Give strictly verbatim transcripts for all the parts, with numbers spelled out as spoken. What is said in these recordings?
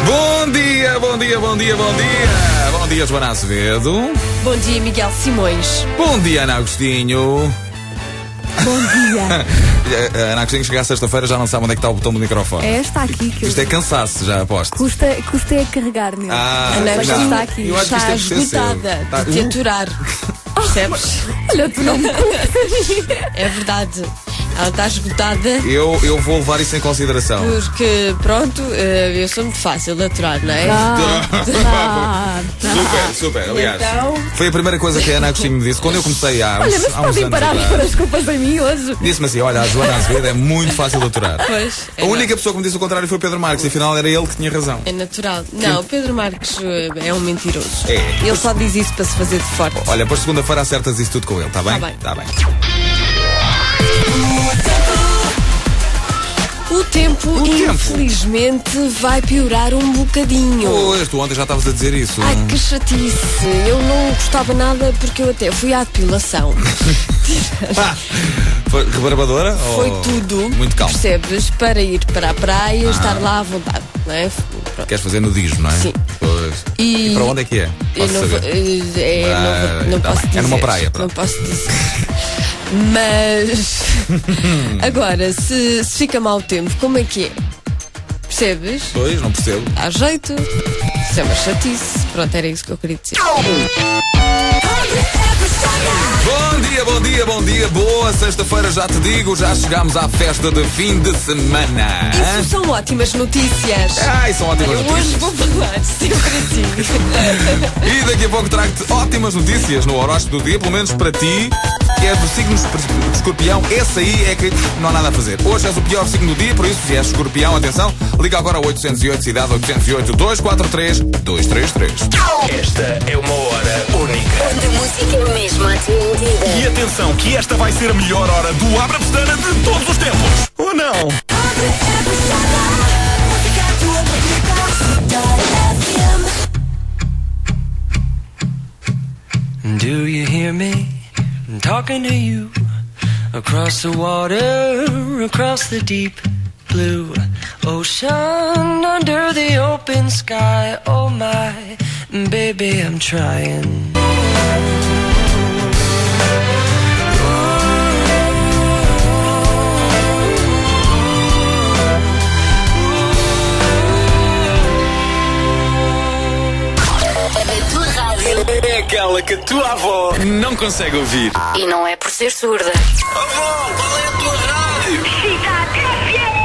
Bom dia, bom dia, bom dia, bom dia. Bom dia, Joana Azevedo. Bom dia, Miguel Simões. Bom dia, Ana Agostinho. Bom dia. Ana Agostinho, chega à sexta-feira, já não sabe onde é que está o botão do microfone. É esta aqui que eu... Isto é cansaço, já aposto. Custa, custa é carregar nele. Ah, Ana Mas Agostinho está aqui. Eu acho que está isto é preciso esgotada ser. Tá- de te aturar. Percebes? Olha, tu não me culpas. É verdade. Ela está esgotada Eu, eu vou levar isso em consideração. porque, pronto, eh, eu sou muito fácil de aturar, não é? Ah, ah, Super, super, aliás. Então- Foi a primeira coisa que a Ana Agostinho me disse quando eu comecei há uns, Olha, mas há uns podem anos parar de atrás. pôr as culpas em mim hoje. Disse-me assim, olha, a Joana Azevedo é muito fácil de aturar. Pois, é A única pessoa que me disse o contrário foi o Pedro Marques, e afinal era ele que tinha razão. É natural. Não, o Pedro Marques eh, é um mentiroso. É. Ele só diz isso para se fazer de forte. Olha, para segunda-feira acertas isso tudo com ele, está bem? Tá bem. Tá bem. O tempo, O tempo. infelizmente, vai piorar um bocadinho. Pois, tu ontem já estavas a dizer isso. Ai, que chatice. Eu não gostava nada porque eu até fui à depilação. Ah, foi rebarbadora? Foi ou tudo, Muito calmo. percebes? Para ir para a praia, estar lá à vontade, não é? Pronto. Queres fazer nudismo, não é? Sim. Pois. E- E para onde é que é? Eu Posso não, vou- saber? eh, é, não, vou- não Ah, tá posso bem. dizer. É numa praia, Não pronto. posso dizer. Mas agora, se, se fica mau tempo, como é que é? Percebes? Pois, não percebo. Há jeito. Isso é uma chatice. Pronto, era isso que eu queria dizer. Bom dia, bom dia, bom dia. Boa sexta-feira, já te digo. Já chegámos à festa de fim de semana. Isso são ótimas notícias. Ai, são ótimas Eu notícias. hoje vou falar sempre assim. E daqui a pouco trago-te ótimas notícias no horóscopo do dia, pelo menos para ti, que é do signo de escorpião. Esse aí é que não há nada a fazer. Hoje és o pior signo do dia, por isso, se és escorpião, atenção, liga agora ao oito zero oito cidade oito zero oito, dois quatro três, dois três três. Esta é uma hora única. Onde a música é mesmo à tua medida. E atenção que esta vai ser a melhor hora do Abre a Pestana de todos os tempos. Ou não? Do you hear me? I'm talking to you across the water, across the deep blue ocean, under the open sky. Oh my, baby, I'm trying. A tua rádio. É aquela que a tua avó não consegue ouvir. E não é por ser surda. Avó, qual é a tua rádio?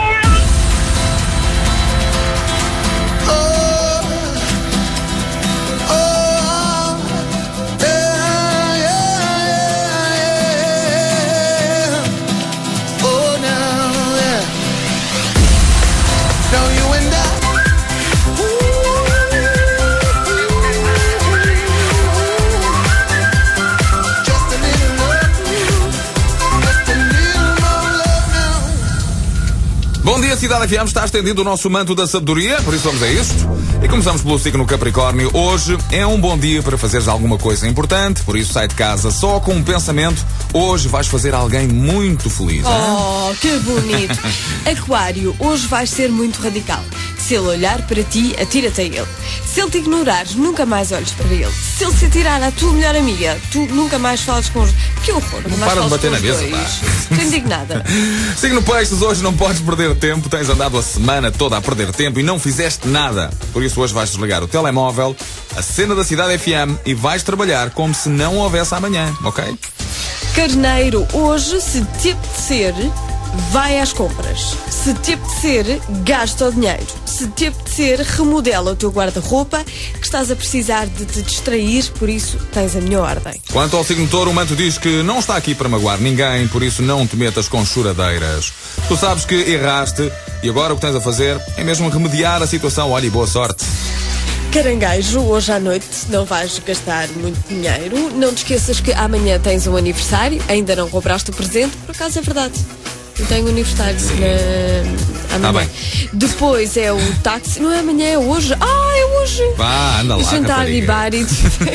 Bom dia, Cidade F M, está estendido o nosso manto da sabedoria, por isso vamos a isto. E começamos pelo signo Capricórnio. Hoje é um bom dia para fazeres alguma coisa importante, por isso sai de casa só com um pensamento. Hoje vais fazer alguém muito feliz. hein? Oh, que bonito. Aquário, hoje vais ser muito radical. Se ele olhar para ti, atira-te a ele. Se ele te ignorar, nunca mais olhes para ele. Se ele se atirar à tua melhor amiga, tu nunca mais fales com os... Que horror, nunca mais Para de fales bater com na os mesa, dois. pá. Estou indignada. Signo Peixes, hoje não podes perder tempo, tens andado a semana toda a perder tempo e não fizeste nada. Por isso hoje vais desligar o telemóvel, a cena da Cidade F M e vais trabalhar como se não houvesse amanhã, ok? Carneiro, hoje, se te apetecer, vai às compras. Se te apetecer, gasta o dinheiro. Se te apetecer, remodela o teu guarda-roupa, que estás a precisar de te distrair, por isso tens a minha ordem. Quanto ao signo Touro, o manto diz que não está aqui para magoar ninguém, por isso não te metas com choradeiras. Tu sabes que erraste e agora o que tens a fazer é mesmo remediar a situação. Olha, e boa sorte. Caranguejo, hoje à noite não vais gastar muito dinheiro. Não te esqueças que amanhã tens um aniversário, ainda não compraste o presente, por acaso é verdade. Eu tenho um aniversário na... amanhã. Tá bem. Depois é o táxi, não é amanhã, é hoje. Ah, é hoje! Vá, anda lá, Deixa-me estar a rapariga. ribar e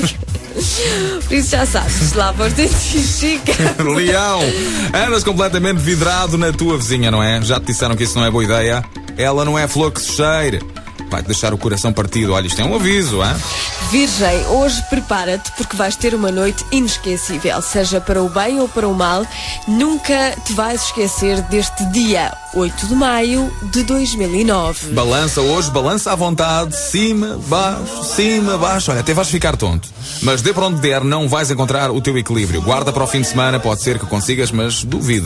por isso já sabes, lava os dentes e chica. Leão, andas completamente vidrado na tua vizinha, não é? Já te disseram que isso não é boa ideia? Ela não é flor que se cheire. vai-te deixar o coração partido. Olha, isto é um aviso, hein? Virgem, hoje prepara-te porque vais ter uma noite inesquecível, seja para o bem ou para o mal. Nunca te vais esquecer deste dia, oito de maio de dois mil e nove. Balança hoje, balança à vontade, cima, baixo, cima, baixo. Olha, até vais ficar tonto. Mas de para onde der, não vais encontrar o teu equilíbrio. Guarda para o fim de semana, pode ser que consigas, mas duvido.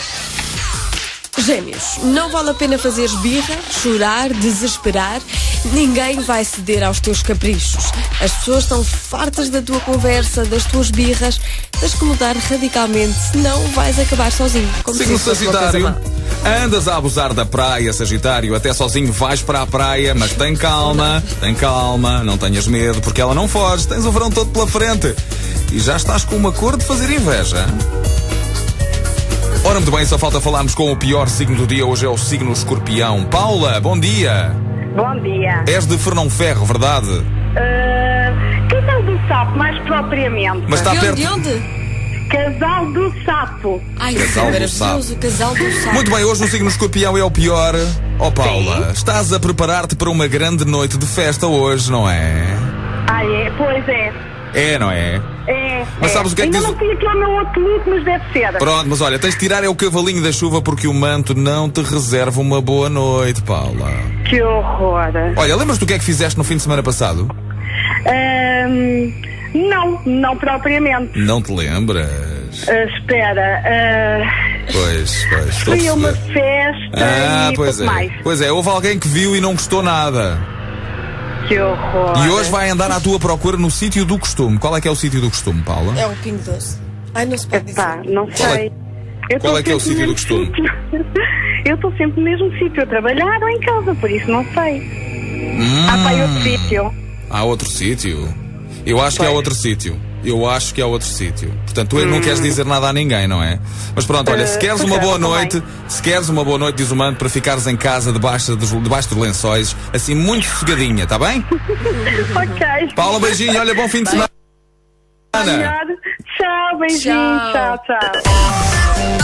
Gêmeos, não vale a pena fazeres birra, chorar, desesperar. Ninguém vai ceder aos teus caprichos. As pessoas estão fartas da tua conversa, das tuas birras. Tens que mudar radicalmente, senão vais acabar sozinho. Como Signo se fosse uma coisa Sagitário, má. andas a abusar da praia, Sagitário. Até sozinho vais para a praia, mas tem calma, tem calma, não tenhas medo, porque ela não foge. Tens o verão todo pela frente. E já estás com uma cor de fazer inveja. Ora, muito bem, só falta falarmos com o pior signo do dia. Hoje é o signo Escorpião. Paula, bom dia. Bom dia. És de Fernão Ferro, verdade? Uh, Casal do Sapo, mais propriamente. Mas está De perto. onde? De onde? Casal do Sapo. Ai, Casal isso é do maravilhoso, o casal do sapo. Muito bem, hoje o signo Escorpião é o pior. Oh, Paula, estás a preparar-te para uma grande noite de festa hoje, não é? Ah, é? Pois é. É, não é? É. Mas é. sabes o que é que Ainda diz- não fui aqui ao meu outro look, mas deve ser. Pronto, mas olha, tens de tirar é o cavalinho da chuva porque o manto não te reserva uma boa noite, Paula. Que horror. Olha, lembras-te do que é que fizeste no fim de semana passado? Ahm, não, não propriamente. Não te lembras? Uh, espera. Uh, Pois, pois. estou a fui a uma perceber. festa Ah, e pois pouco é. mais. Pois é, houve alguém que viu e não gostou nada. Que horror. E hoje vai andar à tua procura no sítio do costume. Qual é que é o sítio do costume, Paula? É o Pingo Doce. Ai, não se pode dizer. Pá, não Qual é- sei. Eu qual tô é que é o sempre sítio no do costume? mesmo sítio. Eu estou sempre no mesmo sítio, a trabalhar ou em casa, por isso não sei. Hum, Ah, pá, é outro sítio. há outro sítio? Eu acho que há Pois. outro sítio. Eu acho que há outro sítio. Portanto, tu não queres dizer nada a ninguém, não é? Mas pronto, olha, se Eh, queres pois uma é, boa não noite, se queres uma boa noite, diz o manto, para ficares em casa debaixo dos, debaixo dos lençóis, assim muito sossegadinha, está bem? Ok. Paula, um beijinho, olha, bom fim de semana. Obrigada. Tchau, beijinho. Tchau. Tchau, tchau.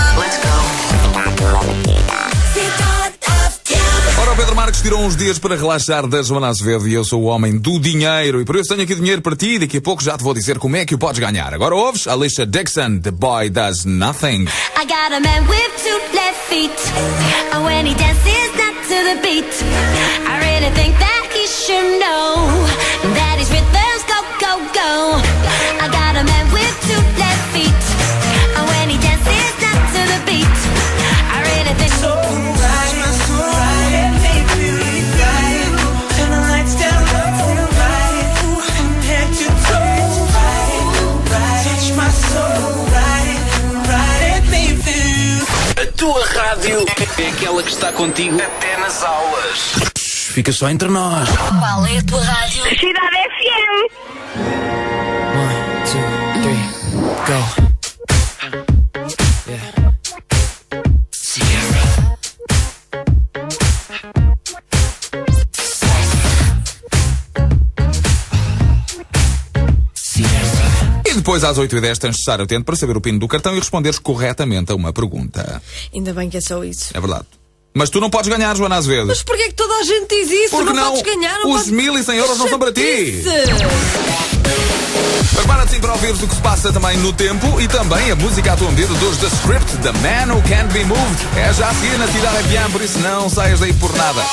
Ora, o Pedro Marques tirou uns dias para relaxar da Joana Azevedo e eu sou o homem do dinheiro e por isso tenho aqui dinheiro para ti e daqui a pouco já te vou dizer como é que o podes ganhar. Agora ouves Alicia Dixon, The Boy Does Nothing. I got a man with two left feet, and when he dances not to the beat, I really think that he should know that his rhythms go, go, go. I got a man with two left feet, and when he dances not to the beat, I really think so. A tua rádio é aquela que está contigo até nas aulas. Fica só entre nós. Qual é a tua rádio? Cidade F M. One, two, three, go. Yeah. Sierra. Sierra. E depois às oito e dez tens de estar atento para saber o pino do cartão e responderes corretamente a uma pergunta. Ainda bem que é só isso. É verdade. Mas tu não podes ganhar, Joana Azevedo. Mas porquê é que toda a gente diz isso? Porque não, não, podes ganhar, não os podes... mil e cem euros não são para ti. Chatice. Prepara-te sim para ouvires o que se passa também no tempo e também a música à tua medida dos The Script, The Man Who Can't Be Moved. É já a seguir na Cidade F M, por isso não saias daí por nada.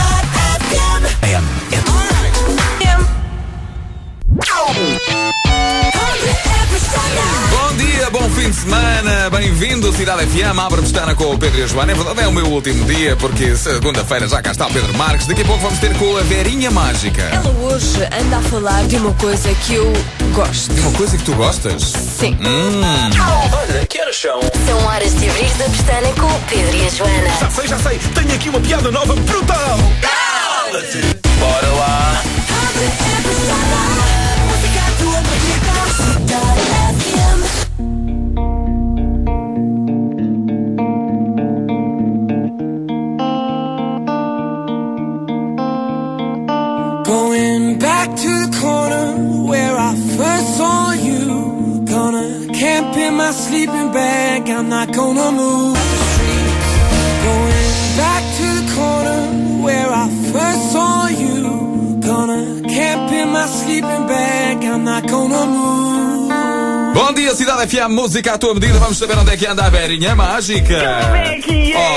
Bom dia, bom fim de semana, bem-vindo Cidade F M, abre a pestana com o Pedro e a Joana. É verdade, é o meu último dia, porque segunda-feira já cá está o Pedro Marques. Daqui a pouco vamos ter com a Verinha Mágica. Ela hoje anda a falar de uma coisa que eu gosto. Uma coisa que tu gostas? Sim. Olha, que horas são? São horas de abrir a pestana com o Pedro e a Joana. Já sei, já sei. Tenho aqui uma piada nova brutal. Cala-te. Bora lá. Going back to the corner where I first saw you. Gonna camp in my sleeping bag. I'm not gonna move the streets. Going back to the corner where I first saw you. creeping back, I'm not gonna move. Bom dia, Cidade F M, música à tua medida. Vamos saber onde é que anda a Verinha Mágica. Como é que é?